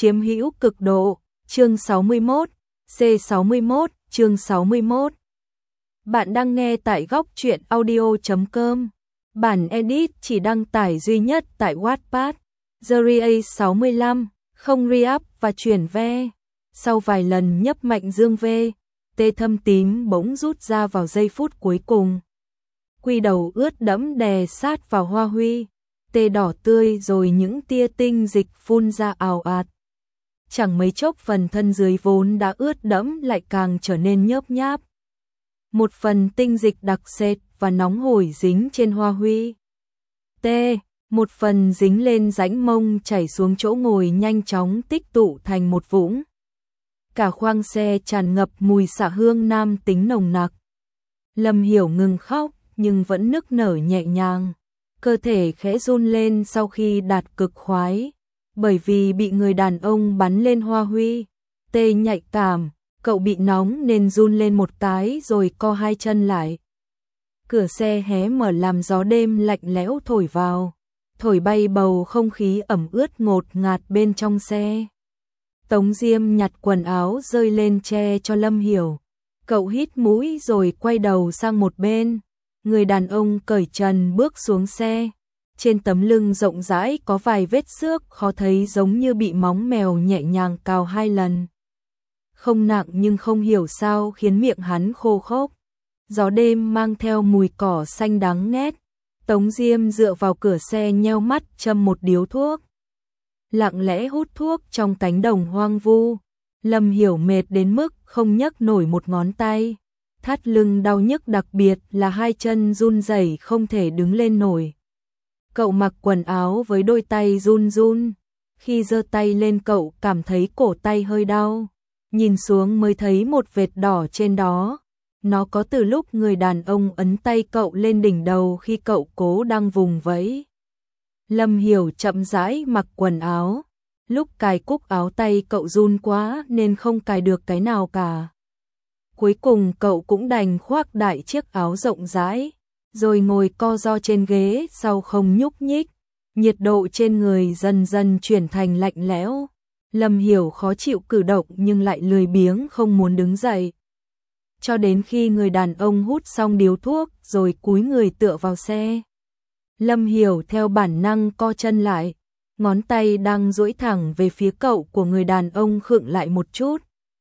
chiếm hữu cực độ, chương 61, C61, chương 61. Bạn đang nghe tại góc truyện audio.com. Bản edit chỉ đăng tải duy nhất tại Wattpad. Series 65, không re-up và chuyển ve. Sau vài lần nhấp mạnh dương ve, tê thâm tím bỗng rút ra vào giây phút cuối cùng. Quy đầu ướt đẫm đè sát vào hoa huy, tê đỏ tươi rồi những tia tinh dịch phun ra ào ạt. Chẳng mấy chốc phần thân dưới vốn đã ướt đẫm lại càng trở nên nhớp nháp. Một phần tinh dịch đặc sệt và nóng hổi dính trên hoa huy. Tê, một phần dính lên rãnh mông chảy xuống chỗ ngồi nhanh chóng tích tụ thành một vũng. Cả khoang xe tràn ngập mùi xạ hương nam tính nồng nặc. Lâm Hiểu ngừng khóc nhưng vẫn nức nở nhẹ nhàng. Cơ thể khẽ run lên sau khi đạt cực khoái. Bởi vì bị người đàn ông bắn lên hoa huy. Tê nhạy cảm, cậu bị nóng nên run lên một cái rồi co hai chân lại. Cửa xe hé mở làm gió đêm lạnh lẽo thổi vào. Thổi bay bầu không khí ẩm ướt ngột ngạt bên trong xe. Tống Diêm nhặt quần áo rơi lên che cho Lâm Hiểu. Cậu hít mũi rồi quay đầu sang một bên. Người đàn ông cởi trần bước xuống xe. Trên tấm lưng rộng rãi có vài vết xước khó thấy giống như bị móng mèo nhẹ nhàng cào hai lần. Không nặng nhưng không hiểu sao khiến miệng hắn khô khốc. Gió đêm mang theo mùi cỏ xanh đắng ngát. Tống Diêm dựa vào cửa xe nheo mắt châm một điếu thuốc. Lặng lẽ hút thuốc trong cánh đồng hoang vu. Lâm Hiểu mệt đến mức không nhấc nổi một ngón tay. Thắt lưng đau nhức đặc biệt là hai chân run rẩy không thể đứng lên nổi. Cậu mặc quần áo với đôi tay run run. Khi giơ tay lên cậu cảm thấy cổ tay hơi đau. Nhìn xuống mới thấy một vệt đỏ trên đó. Nó có từ lúc người đàn ông ấn tay cậu lên đỉnh đầu khi cậu cố đang vùng vẫy. Lâm Hiểu chậm rãi mặc quần áo. Lúc cài cúc áo tay cậu run quá nên không cài được cái nào cả. Cuối cùng cậu cũng đành khoác đại chiếc áo rộng rãi, rồi ngồi co ro trên ghế sau không nhúc nhích. Nhiệt độ trên người dần dần chuyển thành lạnh lẽo. Lâm Hiểu khó chịu cử động nhưng lại lười biếng không muốn đứng dậy. Cho đến khi người đàn ông hút xong điếu thuốc rồi cúi người tựa vào xe. Lâm Hiểu theo bản năng co chân lại, ngón tay đang duỗi thẳng về phía cậu của người đàn ông khựng lại một chút.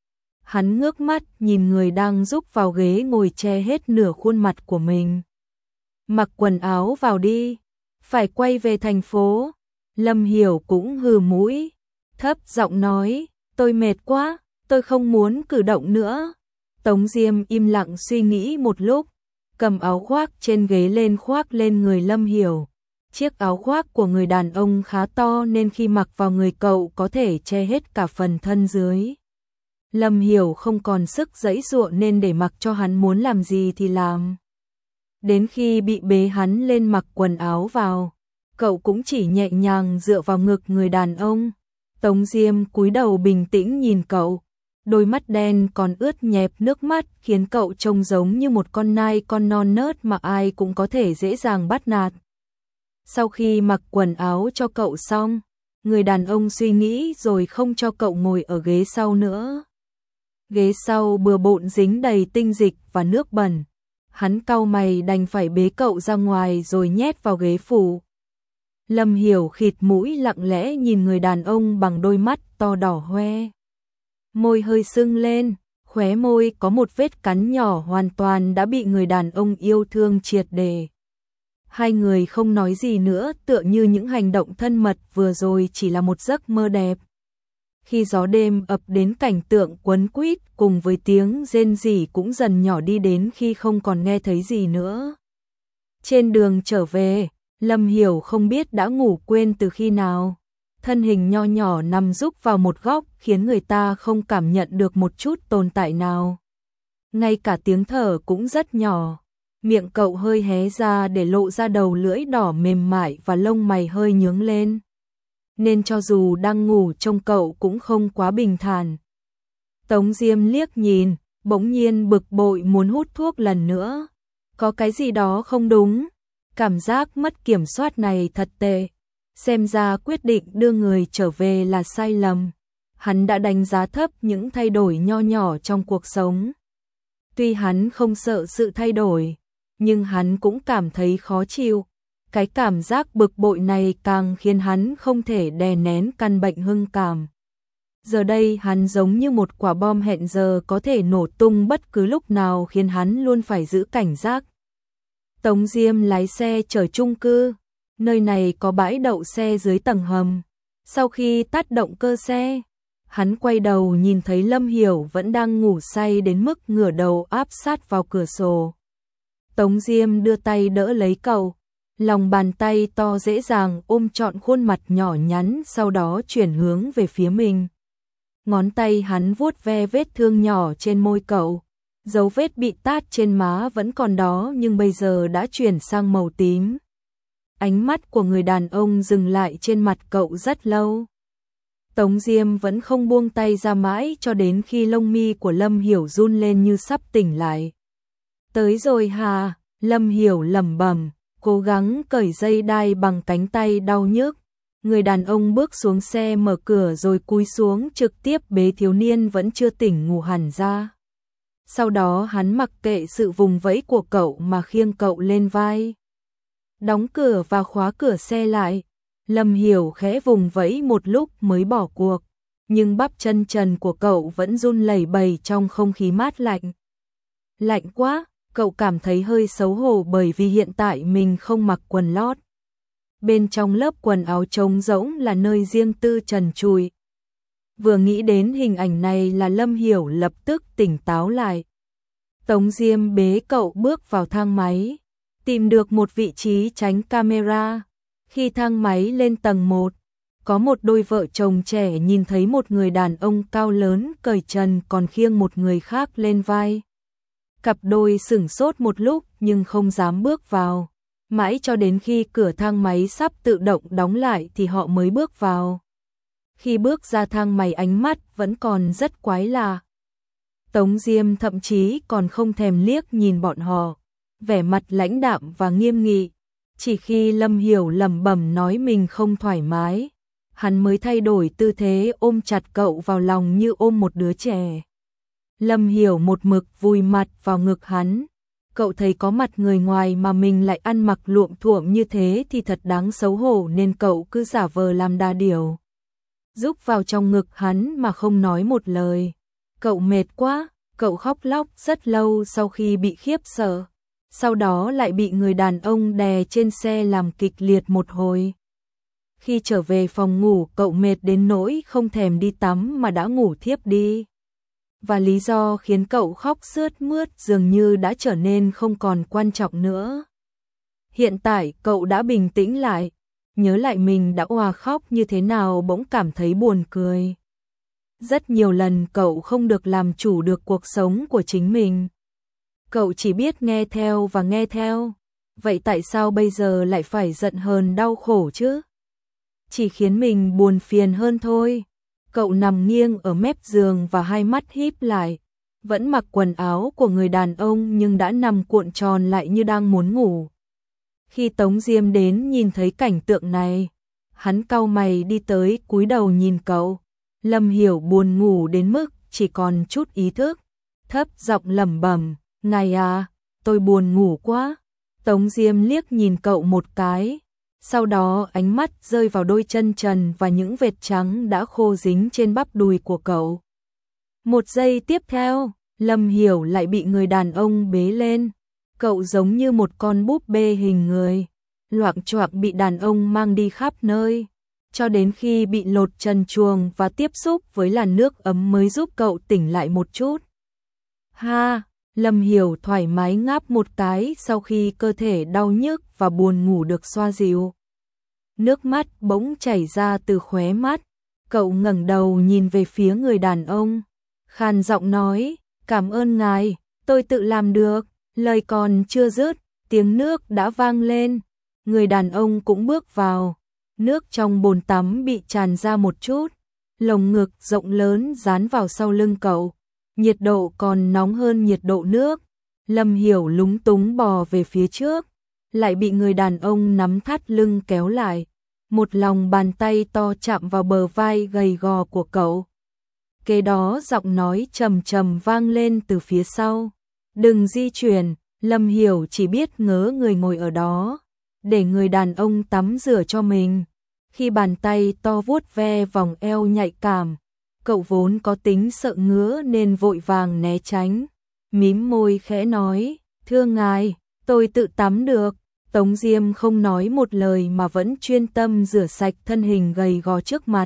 Hắn ngước mắt nhìn người đang rúc vào ghế ngồi che hết nửa khuôn mặt của mình. Mặc quần áo vào đi, phải quay về thành phố. Lâm Hiểu cũng hừ mũi, thấp giọng nói, tôi mệt quá, tôi không muốn cử động nữa. Tống Diêm im lặng suy nghĩ một lúc, cầm áo khoác trên ghế lên khoác lên người Lâm Hiểu. Chiếc áo khoác của người đàn ông khá to nên khi mặc vào người cậu có thể che hết cả phần thân dưới. Lâm Hiểu không còn sức giãy giụa nên để mặc cho hắn muốn làm gì thì làm. Đến khi bị bế hắn lên mặc quần áo vào, cậu cũng chỉ nhẹ nhàng dựa vào ngực người đàn ông. Tống Diêm cúi đầu bình tĩnh nhìn cậu. Đôi mắt đen còn ướt nhẹp nước mắt khiến cậu trông giống như một con nai con non nớt mà ai cũng có thể dễ dàng bắt nạt. Sau khi mặc quần áo cho cậu xong, người đàn ông suy nghĩ rồi không cho cậu ngồi ở ghế sau nữa. Ghế sau bừa bộn dính đầy tinh dịch và nước bẩn. Hắn cau mày đành phải bế cậu ra ngoài rồi nhét vào ghế phụ. Lâm Hiểu khịt mũi lặng lẽ nhìn người đàn ông bằng đôi mắt to đỏ hoe. Môi hơi sưng lên, khóe môi có một vết cắn nhỏ hoàn toàn đã bị người đàn ông yêu thương triệt để. Hai người không nói gì nữa, tựa như những hành động thân mật vừa rồi chỉ là một giấc mơ đẹp. Khi gió đêm ập đến, cảnh tượng quấn quýt cùng với tiếng rên rỉ cũng dần nhỏ đi đến khi không còn nghe thấy gì nữa. Trên đường trở về, Lâm Hiểu không biết đã ngủ quên từ khi nào. Thân hình nho nhỏ nằm rúc vào một góc khiến người ta không cảm nhận được một chút tồn tại nào. Ngay cả tiếng thở cũng rất nhỏ. Miệng cậu hơi hé ra để lộ ra đầu lưỡi đỏ mềm mại và lông mày hơi nhướng lên. Nên cho dù đang ngủ trông cậu cũng không quá bình thản. Tống Diêm liếc nhìn, bỗng nhiên bực bội muốn hút thuốc lần nữa. Có cái gì đó không đúng. Cảm giác mất kiểm soát này thật tệ. Xem ra quyết định đưa người trở về là sai lầm. hắn đã đánh giá thấp những thay đổi nho nhỏ trong cuộc sống. Tuy hắn không sợ sự thay đổi, nhưng hắn cũng cảm thấy khó chịu. Cái cảm giác bực bội này càng khiến hắn không thể đè nén căn bệnh hưng cảm. Giờ đây hắn giống như một quả bom hẹn giờ có thể nổ tung bất cứ lúc nào, khiến hắn luôn phải giữ cảnh giác. Tống Diêm lái xe chở chung cư, nơi này có bãi đậu xe dưới tầng hầm. Sau khi tắt động cơ xe, hắn quay đầu nhìn thấy Lâm Hiểu vẫn đang ngủ say đến mức ngửa đầu áp sát vào cửa sổ. Tống Diêm đưa tay đỡ lấy cậu, lòng bàn tay to dễ dàng ôm trọn khuôn mặt nhỏ nhắn, sau đó chuyển hướng về phía mình. Ngón tay hắn vuốt ve vết thương nhỏ trên môi cậu. Dấu vết bị tát trên má vẫn còn đó nhưng bây giờ đã chuyển sang màu tím. Ánh mắt của người đàn ông dừng lại trên mặt cậu rất lâu. Tống Diêm vẫn không buông tay ra mãi cho đến khi lông mi của Lâm Hiểu run lên như sắp tỉnh lại. Tới rồi hà, Lâm Hiểu lẩm bẩm, cố gắng cởi dây đai bằng cánh tay đau nhức. Người đàn ông bước xuống xe, mở cửa rồi cúi xuống trực tiếp bế thiếu niên vẫn chưa tỉnh ngủ hẳn ra. Sau đó hắn mặc kệ sự vùng vẫy của cậu mà khiêng cậu lên vai. Đóng cửa và khóa cửa xe lại. Lâm Hiểu khẽ vùng vẫy một lúc mới bỏ cuộc, nhưng bắp chân trần của cậu vẫn run lẩy bẩy trong không khí mát lạnh. Lạnh quá, cậu cảm thấy hơi xấu hổ bởi vì hiện tại mình không mặc quần lót. Bên trong lớp quần áo trống rỗng là nơi riêng tư trần trụi. Vừa nghĩ đến hình ảnh này là Lâm Hiểu lập tức tỉnh táo lại. Tống Diêm bế cậu bước vào thang máy, tìm được một vị trí tránh camera. Khi thang máy lên tầng 1, có một đôi vợ chồng trẻ nhìn thấy một người đàn ông cao lớn cởi trần còn khiêng một người khác lên vai. Cặp đôi sửng sốt một lúc nhưng không dám bước vào. Mãi cho đến khi cửa thang máy sắp tự động đóng lại thì họ mới bước vào. Khi bước ra thang máy ánh mắt vẫn còn rất quái lạ. Tống Diêm thậm chí còn không thèm liếc nhìn bọn họ, vẻ mặt lãnh đạm và nghiêm nghị. Chỉ khi Lâm Hiểu lẩm bẩm nói mình không thoải mái, hắn mới thay đổi tư thế ôm chặt cậu vào lòng như ôm một đứa trẻ. Lâm Hiểu một mực vùi mặt vào ngực hắn. Cậu thấy có mặt người ngoài mà mình lại ăn mặc luộm thuộm như thế thì thật đáng xấu hổ, nên cậu cứ giả vờ làm đa điểu, rúc vào trong ngực hắn mà không nói một lời. Cậu mệt quá, cậu khóc lóc rất lâu sau khi bị khiếp sợ. Sau đó lại bị người đàn ông đè trên xe làm kịch liệt một hồi. Khi trở về phòng ngủ, cậu mệt đến nỗi không thèm đi tắm mà đã ngủ thiếp đi. Và lý do khiến cậu khóc sướt mướt dường như đã trở nên không còn quan trọng nữa. Hiện tại cậu đã bình tĩnh lại, nhớ lại mình đã òa khóc như thế nào bỗng cảm thấy buồn cười. Rất nhiều lần cậu không được làm chủ được cuộc sống của chính mình. Cậu chỉ biết nghe theo và nghe theo. Vậy tại sao bây giờ lại phải giận hờn đau khổ chứ? Chỉ khiến mình buồn phiền hơn thôi. Cậu nằm nghiêng ở mép giường và hai mắt híp lại. Vẫn mặc quần áo của người đàn ông nhưng đã nằm cuộn tròn lại như đang muốn ngủ. Khi Tống Diêm đến nhìn thấy cảnh tượng này, hắn cau mày đi tới cúi đầu nhìn cậu. Lâm Hiểu buồn ngủ đến mức chỉ còn chút ý thức, thấp giọng lẩm bẩm, "Này à, tôi buồn ngủ quá." Tống Diêm liếc nhìn cậu một cái, sau đó ánh mắt rơi vào đôi chân trần và những vệt trắng đã khô dính trên bắp đùi của cậu. Một giây tiếp theo, Lâm Hiểu lại bị người đàn ông bế lên. Cậu giống như một con búp bê hình người, loạng choạng bị đàn ông mang đi khắp nơi, cho đến khi bị lột trần truồng và tiếp xúc với làn nước ấm mới giúp cậu tỉnh lại một chút. Ha, Lâm Hiểu thoải mái ngáp một cái sau khi cơ thể đau nhức và buồn ngủ được xoa dịu. Nước mắt bỗng chảy ra từ khóe mắt, cậu ngẩng đầu nhìn về phía người đàn ông, khàn giọng nói, "Cảm ơn ngài, tôi tự làm được." Lời còn chưa dứt, tiếng nước đã vang lên, người đàn ông cũng bước vào. Nước trong bồn tắm bị tràn ra một chút, lồng ngực rộng lớn dán vào sau lưng cậu, nhiệt độ còn nóng hơn nhiệt độ nước. Lâm Hiểu lúng túng bò về phía trước, lại bị người đàn ông nắm thắt lưng kéo lại. Một lòng bàn tay to chạm vào bờ vai gầy gò của cậu, Kế đó giọng nói trầm trầm vang lên từ phía sau. Đừng di chuyển, Lâm Hiểu chỉ biết ngớ người ngồi ở đó, để người đàn ông tắm rửa cho mình. Khi bàn tay to vuốt ve vòng eo nhạy cảm, cậu vốn có tính sợ ngứa nên vội vàng né tránh. Mím môi khẽ nói, thưa ngài, tôi tự tắm được. Tống Diêm không nói một lời mà vẫn chuyên tâm rửa sạch thân hình gầy gò trước mặt.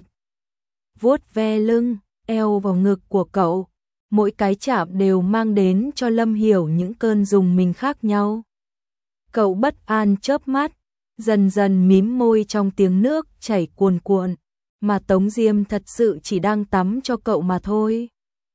Vuốt ve lưng, eo vào ngực của cậu, mỗi cái chạm đều mang đến cho Lâm Hiểu những cơn rùng mình khác nhau. Cậu bất an chớp mắt, dần dần mím môi trong tiếng nước chảy cuồn cuộn, mà Tống Diêm thật sự chỉ đang tắm cho cậu mà thôi.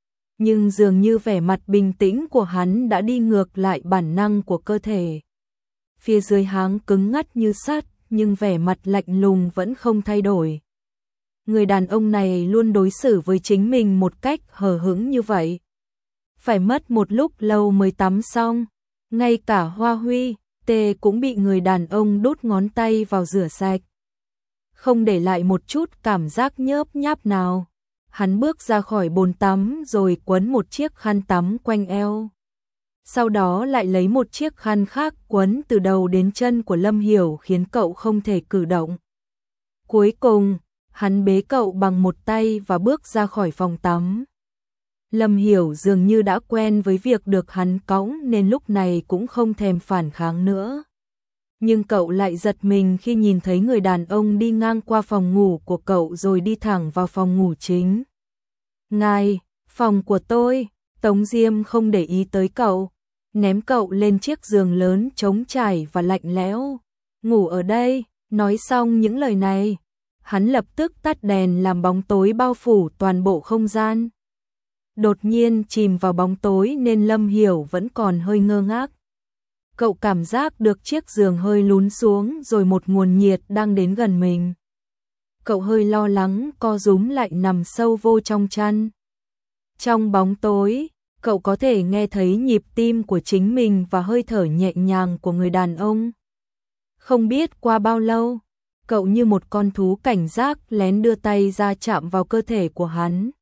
Nhưng dường như vẻ mặt bình tĩnh của hắn đã đi ngược lại bản năng của cơ thể. Phía dưới háng cứng ngắt như sắt, nhưng vẻ mặt lạnh lùng vẫn không thay đổi. Người đàn ông này luôn đối xử với chính mình một cách hờ hững như vậy. Phải mất một lúc lâu mới tắm xong, ngay cả Hoa Huy, Tê cũng bị người đàn ông đút ngón tay vào rửa sạch. Không để lại một chút cảm giác nhớp nháp nào. Hắn bước ra khỏi bồn tắm rồi quấn một chiếc khăn tắm quanh eo. Sau đó lại lấy một chiếc khăn khác quấn từ đầu đến chân của Lâm Hiểu khiến cậu không thể cử động. Cuối cùng, hắn bế cậu bằng một tay và bước ra khỏi phòng tắm. Lâm Hiểu dường như đã quen với việc được hắn cõng nên lúc này cũng không thèm phản kháng nữa. Nhưng cậu lại giật mình khi nhìn thấy người đàn ông đi ngang qua phòng ngủ của cậu rồi đi thẳng vào phòng ngủ chính. Ngài, phòng của tôi. Tống Diêm không để ý tới cậu, ném cậu lên chiếc giường lớn trống trải và lạnh lẽo. Ngủ ở đây. Nói xong những lời này, hắn lập tức tắt đèn làm bóng tối bao phủ toàn bộ không gian. Đột nhiên chìm vào bóng tối nên Lâm Hiểu vẫn còn hơi ngơ ngác. Cậu cảm giác được chiếc giường hơi lún xuống rồi một nguồn nhiệt đang đến gần mình. Cậu hơi lo lắng co rúm lại nằm sâu vô trong chăn. Trong bóng tối, cậu có thể nghe thấy nhịp tim của chính mình và hơi thở nhẹ nhàng của người đàn ông. Không biết qua bao lâu, cậu như một con thú cảnh giác lén đưa tay ra chạm vào cơ thể của hắn.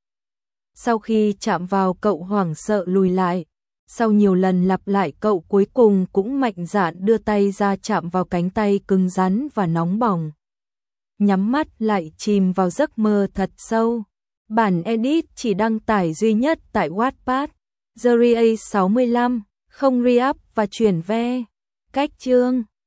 Sau khi chạm vào cậu hoảng sợ lùi lại. Sau nhiều lần lặp lại cậu cuối cùng cũng mạnh dạn đưa tay ra chạm vào cánh tay cứng rắn và nóng bỏng. Nhắm mắt lại chìm vào giấc mơ thật sâu. Bản edit chỉ đăng tải duy nhất tại Wattpad. The Ria 65, không re-up và chuyển ve. Cách chương